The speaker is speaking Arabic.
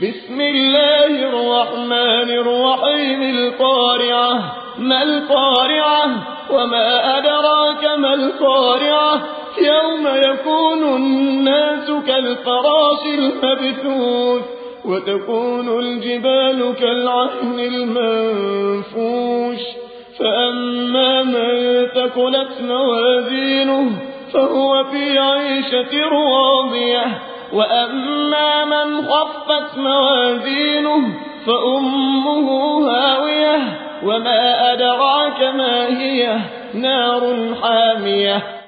بسم الله الرحمن الرحيم. القارعة. ما القارعة؟ وما أدراك ما القارعة؟ يوم يكون الناس كالفراش المبثوث وتكون الجبال كالعهن المنفوش فأما من ثقلت موازينه فهو في عيشة راضية وأما من خفت موازينه فأمه هاوية وما أدراك ما هي نار حامية.